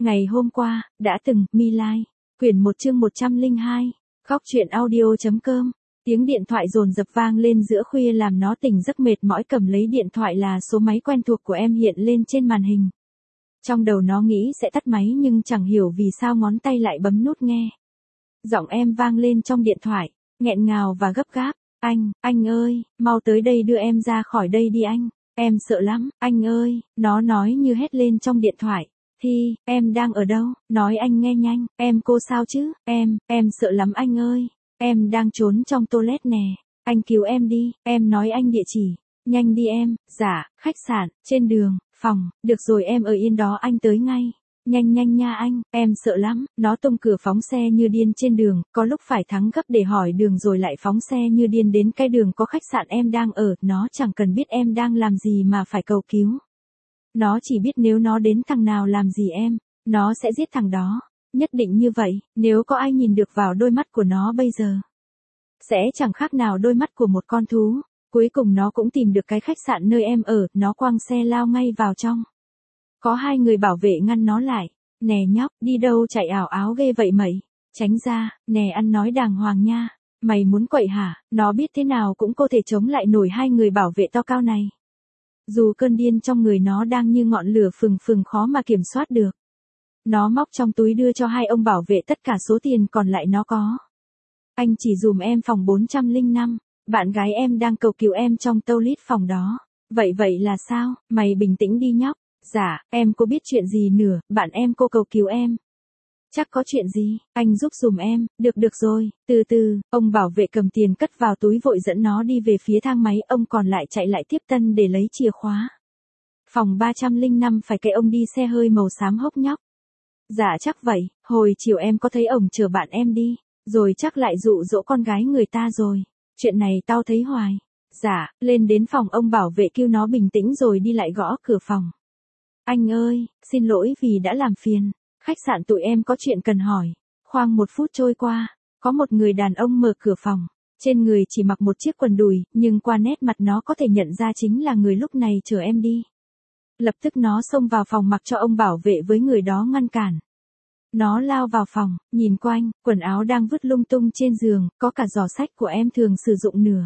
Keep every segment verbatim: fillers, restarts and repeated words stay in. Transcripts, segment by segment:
Ngày hôm qua, đã từng, Mi Lai, quyển một chương một trăm lẻ hai, khóc chuyện audio.com. Tiếng điện thoại dồn dập vang lên giữa khuya làm nó tỉnh giấc mệt mỏi, cầm lấy điện thoại là số máy quen thuộc của em hiện lên trên màn hình. Trong đầu nó nghĩ sẽ tắt máy nhưng chẳng hiểu vì sao ngón tay lại bấm nút nghe. Giọng em vang lên trong điện thoại, nghẹn ngào và gấp gáp. Anh, anh ơi, mau tới đây đưa em ra khỏi đây đi anh. Em sợ lắm, anh ơi, nó nói như hét lên trong điện thoại. Thi, em đang ở đâu? Nói anh nghe nhanh, em cô sao chứ? Em, em sợ lắm anh ơi. Em đang trốn trong toilet nè. Anh cứu em đi, em nói anh địa chỉ. Nhanh đi em. Dạ, khách sạn, trên đường, phòng, được rồi em ở yên đó anh tới ngay. Nhanh nhanh nha anh, em sợ lắm. Nó tung cửa phóng xe như điên trên đường, có lúc phải thắng gấp để hỏi đường rồi lại phóng xe như điên đến cái đường có khách sạn em đang ở. Nó chẳng cần biết em đang làm gì mà phải cầu cứu. Nó chỉ biết nếu nó đến thằng nào làm gì em, nó sẽ giết thằng đó. Nhất định như vậy, nếu có ai nhìn được vào đôi mắt của nó bây giờ, sẽ chẳng khác nào đôi mắt của một con thú. Cuối cùng nó cũng tìm được cái khách sạn nơi em ở, nó quăng xe lao ngay vào trong. Có hai người bảo vệ ngăn nó lại. Nè nhóc, đi đâu chạy ảo áo ghê vậy mày? Tránh ra, nè ăn nói đàng hoàng nha. Mày muốn quậy hả? Nó biết thế nào cũng có thể chống lại nổi hai người bảo vệ to cao này. Dù cơn điên trong người nó đang như ngọn lửa phừng phừng khó mà kiểm soát được. Nó móc trong túi đưa cho hai ông bảo vệ tất cả số tiền còn lại nó có. Anh chỉ dùm em phòng bốn trăm lẻ năm, bạn gái em đang cầu cứu em trong toilet phòng đó. Vậy vậy là sao? Mày bình tĩnh đi nhóc. Dạ, em có biết chuyện gì nữa, bạn em cô cầu cứu em. Chắc có chuyện gì, anh giúp dùm em. Được được rồi, từ từ. Ông bảo vệ cầm tiền cất vào túi vội dẫn nó đi về phía thang máy, ông còn lại chạy lại tiếp tân để lấy chìa khóa. Phòng ba trăm lẻ năm phải cái ông đi xe hơi màu xám hốc nhóc. Dạ chắc vậy, hồi chiều em có thấy ổng chờ bạn em đi, rồi chắc lại dụ dỗ con gái người ta rồi. Chuyện này tao thấy hoài. Dạ, lên đến phòng ông bảo vệ kêu nó bình tĩnh rồi đi lại gõ cửa phòng. Anh ơi, xin lỗi vì đã làm phiền. Khách sạn tụi em có chuyện cần hỏi. Khoang một phút trôi qua, có một người đàn ông mở cửa phòng. Trên người chỉ mặc một chiếc quần đùi, nhưng qua nét mặt nó có thể nhận ra chính là người lúc này chở em đi. Lập tức nó xông vào phòng mặc cho ông bảo vệ với người đó ngăn cản. Nó lao vào phòng, nhìn quanh, quần áo đang vứt lung tung trên giường, có cả giỏ sách của em thường sử dụng nửa.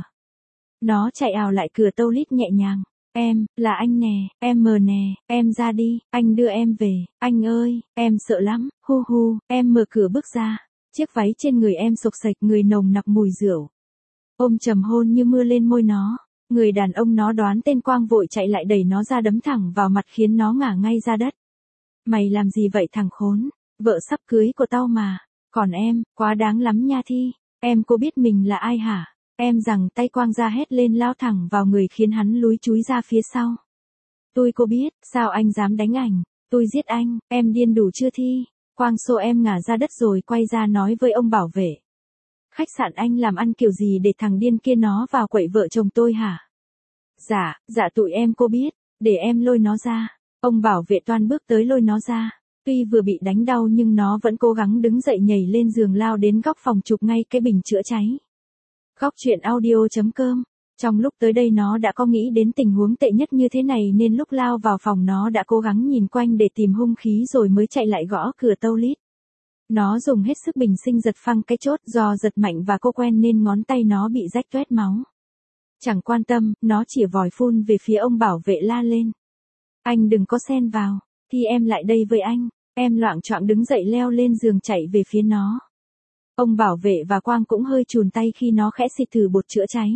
Nó chạy ào lại cửa toilet nhẹ nhàng. Em, là anh nè, em mờ nè, em ra đi, anh đưa em về. Anh ơi, em sợ lắm, hu hu, em mở cửa bước ra. Chiếc váy trên người em xộc xệch, người nồng nặc mùi rượu. Ôm trầm hôn như mưa lên môi nó. Người đàn ông nó đoán tên Quang vội chạy lại đẩy nó ra đấm thẳng vào mặt khiến nó ngả ngay ra đất. Mày làm gì vậy thằng khốn? Vợ sắp cưới của tao mà. Còn em, quá đáng lắm nha Thi. Em có biết mình là ai hả? Em giằng tay Quang ra hét lên lao thẳng vào người khiến hắn lúi chúi ra phía sau. Tôi có biết, sao anh dám đánh ảnh? Tôi giết anh, em điên đủ chưa Thi? Quang xô em ngả ra đất rồi quay ra nói với ông bảo vệ. Khách sạn anh làm ăn kiểu gì để thằng điên kia nó vào quậy vợ chồng tôi hả? Dạ, dạ tụi em cô biết, để em lôi nó ra. Ông bảo vệ toan bước tới lôi nó ra. Tuy vừa bị đánh đau nhưng nó vẫn cố gắng đứng dậy nhảy lên giường lao đến góc phòng chụp ngay cái bình chữa cháy. Khóc chuyện audio.com. Trong lúc tới đây nó đã có nghĩ đến tình huống tệ nhất như thế này nên lúc lao vào phòng nó đã cố gắng nhìn quanh để tìm hung khí rồi mới chạy lại gõ cửa toilet. Nó dùng hết sức bình sinh giật phăng cái chốt, do giật mạnh và cô quen nên ngón tay nó bị rách toét máu. Chẳng quan tâm, nó chỉ vòi phun về phía ông bảo vệ la lên. Anh đừng có xen vào, thì em lại đây với anh. Em loạng choạng đứng dậy leo lên giường chạy về phía nó. Ông bảo vệ và Quang cũng hơi chùn tay khi nó khẽ xịt thử bột chữa cháy.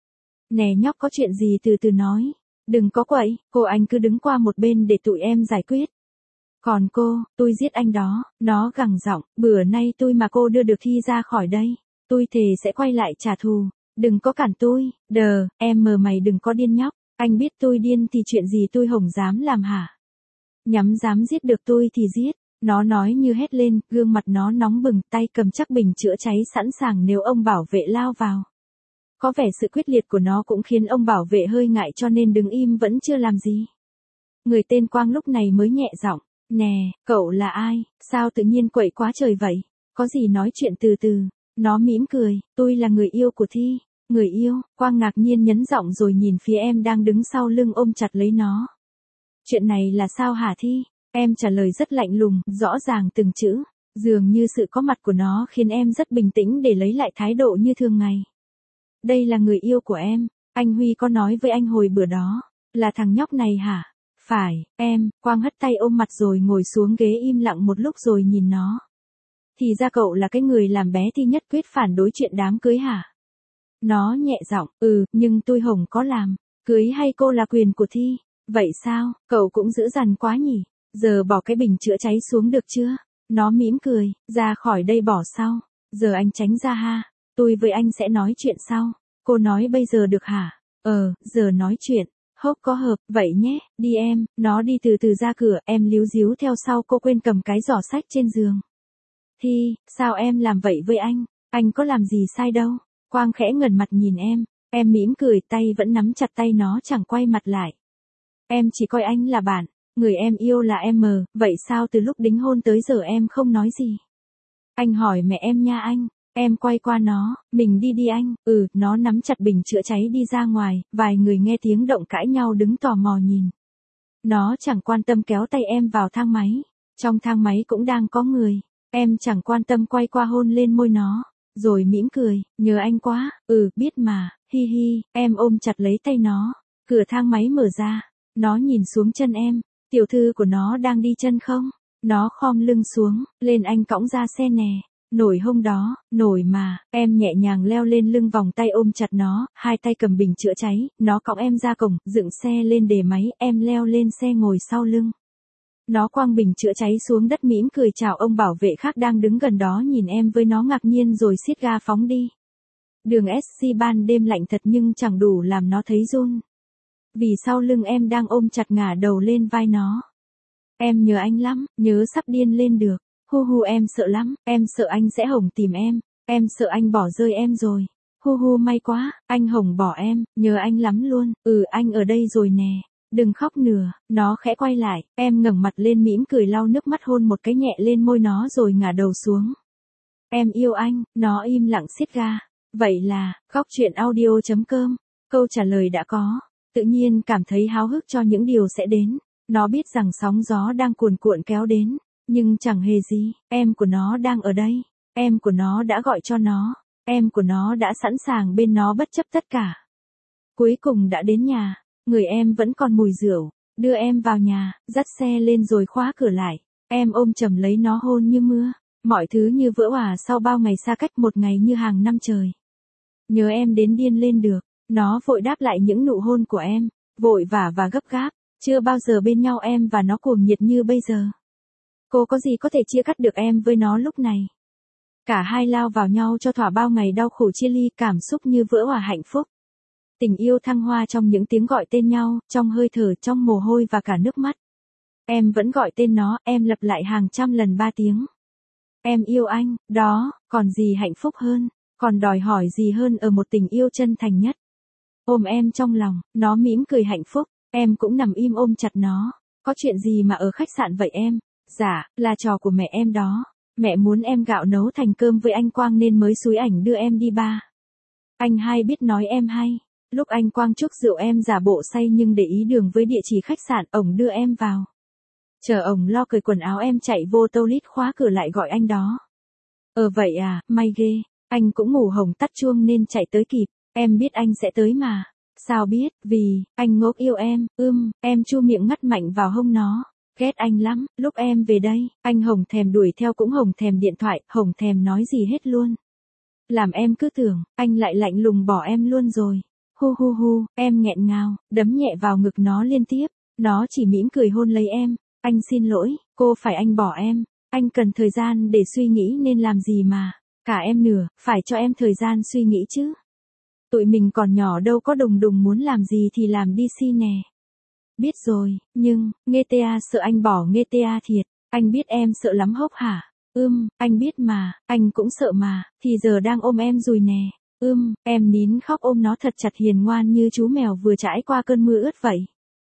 Nè nhóc, có chuyện gì từ từ nói. Đừng có quậy, cô anh cứ đứng qua một bên để tụi em giải quyết. Còn cô, tôi giết anh đó. Nó gằn giọng, bữa nay tôi mà cô đưa được Thi ra khỏi đây, tôi thề sẽ quay lại trả thù. Đừng có cản tôi. Đờ, em mờ mày đừng có điên nhóc. Anh biết tôi điên thì chuyện gì tôi hổng dám làm hả? Nhắm dám giết được tôi thì giết. Nó nói như hét lên, gương mặt nó nóng bừng, tay cầm chắc bình chữa cháy sẵn sàng nếu ông bảo vệ lao vào. Có vẻ sự quyết liệt của nó cũng khiến ông bảo vệ hơi ngại cho nên đứng im vẫn chưa làm gì. Người tên Quang lúc này mới nhẹ giọng, nè, cậu là ai, sao tự nhiên quậy quá trời vậy, có gì nói chuyện từ từ. Nó mỉm cười, tôi là người yêu của Thi. Người yêu? Quang ngạc nhiên nhấn giọng rồi nhìn phía em đang đứng sau lưng ôm chặt lấy nó. Chuyện này là sao hả Thi? Em trả lời rất lạnh lùng, rõ ràng từng chữ. Dường như sự có mặt của nó khiến em rất bình tĩnh để lấy lại thái độ như thường ngày. Đây là người yêu của em, anh Huy có nói với anh hồi bữa đó, là thằng nhóc này hả? Phải, em, Quang hất tay ôm mặt rồi ngồi xuống ghế im lặng một lúc rồi nhìn nó. Thì ra cậu là cái người làm bé Thi nhất quyết phản đối chuyện đám cưới hả? Nó nhẹ giọng, ừ, nhưng tôi Hồng có làm. Cưới hay cô là quyền của Thi. Vậy sao, cậu cũng dữ dằn quá nhỉ? Giờ bỏ cái bình chữa cháy xuống được chưa? Nó mỉm cười, ra khỏi đây bỏ sau. Giờ anh tránh ra ha. Tôi với anh sẽ nói chuyện sau. Cô nói bây giờ được hả? Ờ, giờ nói chuyện. Hốc có hợp, vậy nhé, đi em. Nó đi từ từ ra cửa, em líu díu theo sau cô quên cầm cái giỏ sách trên giường. Thi, sao em làm vậy với anh? Anh có làm gì sai đâu. Quang khẽ ngẩng mặt nhìn em. Em mỉm cười, tay vẫn nắm chặt tay nó chẳng quay mặt lại. Em chỉ coi anh là bạn. Người em yêu là em mờ, vậy sao từ lúc đính hôn tới giờ em không nói gì? Anh hỏi mẹ em nha anh. Em quay qua nó, mình đi đi anh. Ừ, nó nắm chặt bình chữa cháy đi ra ngoài, vài người nghe tiếng động cãi nhau đứng tò mò nhìn. Nó chẳng quan tâm kéo tay em vào thang máy. Trong thang máy cũng đang có người. Em chẳng quan tâm quay qua hôn lên môi nó. Rồi mỉm cười, nhớ anh quá, ừ, biết mà, hi hi, em ôm chặt lấy tay nó. Cửa thang máy mở ra. Nó nhìn xuống chân em. Tiểu thư của nó đang đi chân không? Nó khom lưng xuống, lên anh cõng ra xe nè. Nổi hôm đó, nổi mà, em nhẹ nhàng leo lên lưng vòng tay ôm chặt nó, hai tay cầm bình chữa cháy, nó cõng em ra cổng, dựng xe lên đề máy, em leo lên xe ngồi sau lưng. Nó quăng bình chữa cháy xuống đất mỉm cười chào ông bảo vệ khác đang đứng gần đó nhìn em với nó ngạc nhiên rồi siết ga phóng đi. Đường ét xê ban đêm lạnh thật nhưng chẳng đủ làm nó thấy run. Vì sau lưng em đang ôm chặt ngả đầu lên vai nó. Em nhớ anh lắm, nhớ sắp điên lên được. Hu hu em sợ lắm, em sợ anh sẽ Hồng tìm em, em sợ anh bỏ rơi em rồi. Hu hu may quá, anh Hồng bỏ em, nhớ anh lắm luôn, ừ anh ở đây rồi nè. Đừng khóc nữa, nó khẽ quay lại, em ngẩng mặt lên mỉm cười lau nước mắt hôn một cái nhẹ lên môi nó rồi ngả đầu xuống. Em yêu anh, nó im lặng siết ga. Vậy là, khóc chuyện audio chấm com, câu trả lời đã có, tự nhiên cảm thấy háo hức cho những điều sẽ đến. Nó biết rằng sóng gió đang cuồn cuộn kéo đến. Nhưng chẳng hề gì, em của nó đang ở đây, em của nó đã gọi cho nó, em của nó đã sẵn sàng bên nó bất chấp tất cả. Cuối cùng đã đến nhà, người em vẫn còn mùi rượu, đưa em vào nhà, dắt xe lên rồi khóa cửa lại, em ôm chầm lấy nó hôn như mưa, mọi thứ như vỡ òa sau bao ngày xa cách một ngày như hàng năm trời. Nhớ em đến điên lên được, nó vội đáp lại những nụ hôn của em, vội vã và gấp gáp, chưa bao giờ bên nhau em và nó cuồng nhiệt như bây giờ. Cô có gì có thể chia cắt được em với nó lúc này. Cả hai lao vào nhau cho thỏa bao ngày đau khổ chia ly, cảm xúc như vỡ hòa hạnh phúc. Tình yêu thăng hoa trong những tiếng gọi tên nhau, trong hơi thở, trong mồ hôi và cả nước mắt. Em vẫn gọi tên nó, em lặp lại hàng trăm lần ba tiếng. Em yêu anh, đó, còn gì hạnh phúc hơn, còn đòi hỏi gì hơn ở một tình yêu chân thành nhất. Ôm em trong lòng, nó mỉm cười hạnh phúc, em cũng nằm im ôm chặt nó. Có chuyện gì mà ở khách sạn vậy em? Dạ, là trò của mẹ em đó. Mẹ muốn em gạo nấu thành cơm với anh Quang nên mới xúi ảnh đưa em đi ba. Anh hai biết nói em hay. Lúc anh Quang chúc rượu em giả bộ say nhưng để ý đường với địa chỉ khách sạn, ổng đưa em vào. Chờ ổng lo cởi quần áo em chạy vô toilet khóa cửa lại gọi anh đó. Ờ vậy à, may ghê. Anh cũng ngủ hồng tắt chuông nên chạy tới kịp. Em biết anh sẽ tới mà. Sao biết, vì, anh ngốc yêu em, ưm, em chu miệng ngắt mạnh vào hông nó. Ghét anh lắm, lúc em về đây, anh Hồng thèm đuổi theo cũng Hồng thèm điện thoại, Hồng thèm nói gì hết luôn. Làm em cứ tưởng, anh lại lạnh lùng bỏ em luôn rồi. Hu hu hu, em nghẹn ngào, đấm nhẹ vào ngực nó liên tiếp, nó chỉ mỉm cười hôn lấy em. Anh xin lỗi, cô phải anh bỏ em, anh cần thời gian để suy nghĩ nên làm gì mà, cả em nữa, phải cho em thời gian suy nghĩ chứ. Tụi mình còn nhỏ đâu có đùng đùng muốn làm gì thì làm đi si nè. Biết rồi, nhưng, nghe ta sợ anh bỏ nghe ta thiệt, anh biết em sợ lắm hốc hả? Ưm, anh biết mà, anh cũng sợ mà, thì giờ đang ôm em rồi nè. Ưm, em nín khóc ôm nó thật chặt hiền ngoan như chú mèo vừa trải qua cơn mưa ướt vậy.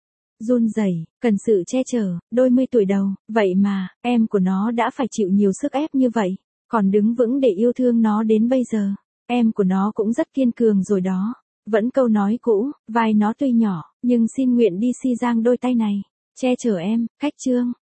Run rẩy, cần sự che chở, đôi mươi tuổi đầu, vậy mà, em của nó đã phải chịu nhiều sức ép như vậy, còn đứng vững để yêu thương nó đến bây giờ. Em của nó cũng rất kiên cường rồi đó. Vẫn câu nói cũ, vai nó tuy nhỏ, nhưng xin nguyện đi si giang đôi tay này, che chở em, cách chương.